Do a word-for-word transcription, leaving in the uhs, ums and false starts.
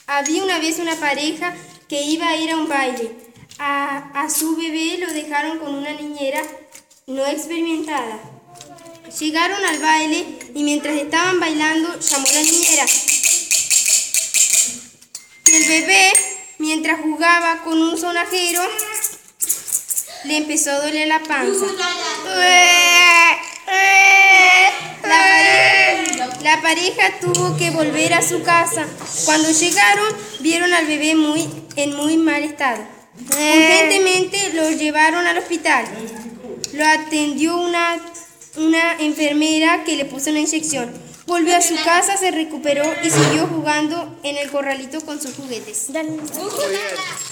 Había una vez una pareja que iba a ir a un baile. A, a su bebé lo dejaron con una niñera no experimentada. Llegaron al baile y mientras estaban bailando llamó a la niñera. Y el bebé, mientras jugaba con un sonajero, le empezó a doler la panza. La pareja, la pareja tuvo que volver a su casa. Cuando llegaron, vieron al bebé muy, en muy mal estado. Urgentemente lo llevaron al hospital. Lo atendió una, una enfermera que le puso una inyección. Volvió a su casa, se recuperó y siguió jugando en el corralito con sus juguetes.